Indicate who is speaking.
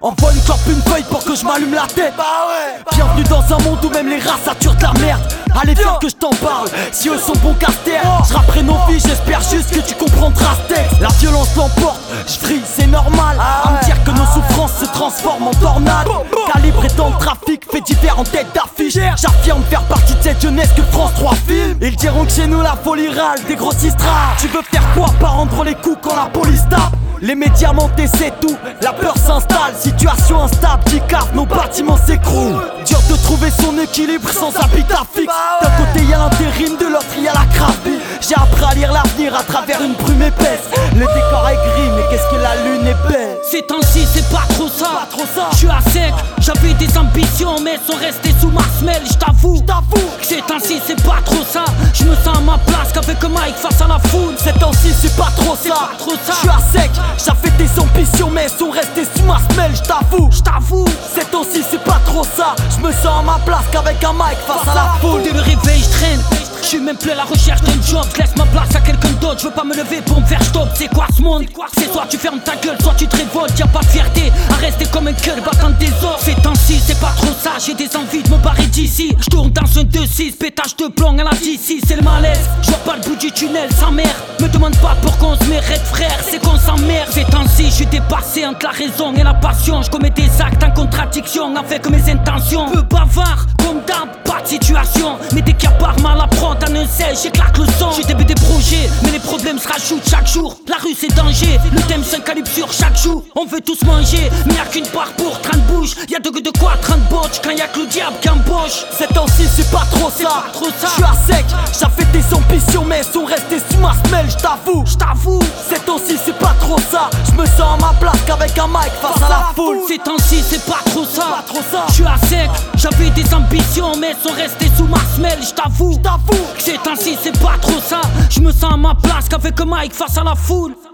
Speaker 1: Envoie une clope, une feuille pour que je m'allume la tête. Bienvenue dans un monde où même les rats saturent de la merde. Allez viens que je t'en parle, si eux sont bons caster. Je rapperai nos vies, j'espère juste que tu comprendras ce texte. La violence l'emporte, je frise, c'est normal. À me dire que nos souffrances se transforment en tornades. Calibre et dans le trafic, fait divers en tête d'affiche. J'affirme faire partie de cette jeunesse que France 3 filme. Ils diront que chez nous la folie râle, des grossistes rares. Tu veux faire quoi, pas rendre les coups quand la police tape? Les médias montés c'est tout, la peur s'installe. Situation instable, qui cave, nos bâtiments s'écroulent. Dur de trouver son équilibre sans habitat fixe. D'un côté y'a l'intérim, de l'autre y'a la crapie. J'ai appris à lire l'avenir à travers une brume épaisse. Le décor est gris mais qu'est-ce que la lune est belle.
Speaker 2: Ces temps-ci c'est pas trop ça, je suis à sec. J'avais des ambitions mais sont restées sous ma semelle. J't'avoue que ces temps-ci c'est pas trop ça. Je me sens à ma place qu'avec un mic face à la foule.
Speaker 1: Ces temps-ci c'est pas trop ça, je suis à sec. J'avais des ambitions mais sont restées sous ma semelle. J't'avoue, ces temps-ci c'est pas trop ça. Je me sens à ma place qu'avec un mic face à la foule.
Speaker 2: Dès le réveil j'traîne, j'suis même plus à la recherche d'un job. J'laisse ma place à quelqu'un d'autre, je veux pas me lever pour me faire stop. C'est quoi ce monde? C'est soit tu fermes ta gueule, soit tu te révoltes. Y'a pas de fierté à rester comme un cœur battant des os. Ces temps-ci c'est pas trop ça, j'ai des envies de me barrer d'ici. J'tourne dans un 2-6, pétage de plomb à la DC. C'est le malaise, j'vois pas le bout du tunnel sans mère. Me demande pas pourquoi on se mérite frère, c'est qu'on s'emmerde. Ces temps-ci j'suis dépassé entre la raison et la passion. J'commets des actes en contradiction avec mes intentions. Peu bavard, comme d'hab, pas de situation. Mais dès qu'il y a pas mal à prendre en un sel, j'éclate le son. J'ai des projets, mais les problèmes se rajoutent chaque jour. La rue c'est danger, le thème c'est un calibre sur chaque jour. On veut tous manger, mais y'a qu'une part pour 30 bouches. Y'a de quoi 30 botches quand y'a que le diable qui embauche.
Speaker 1: Ces temps-ci c'est pas trop ça, je suis à sec. J'avais des ambitions mais elles sont restées sous ma semelle. J't'avoue, ces temps-ci c'est pas trop ça. Je me sens à ma place qu'avec un mic face à la foule.
Speaker 2: Ces temps-ci c'est pas trop ça, je suis à sec. J'avais des ambitions mais elles sont restées sous ma semelle. J't'avoue que ces temps-ci c'est pas trop ça. Je me sens à ma place qu'avec un mic face à la foule.